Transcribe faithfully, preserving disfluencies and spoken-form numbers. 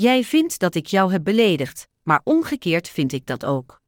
Jij vindt dat ik jou heb beledigd, maar omgekeerd vind ik dat ook.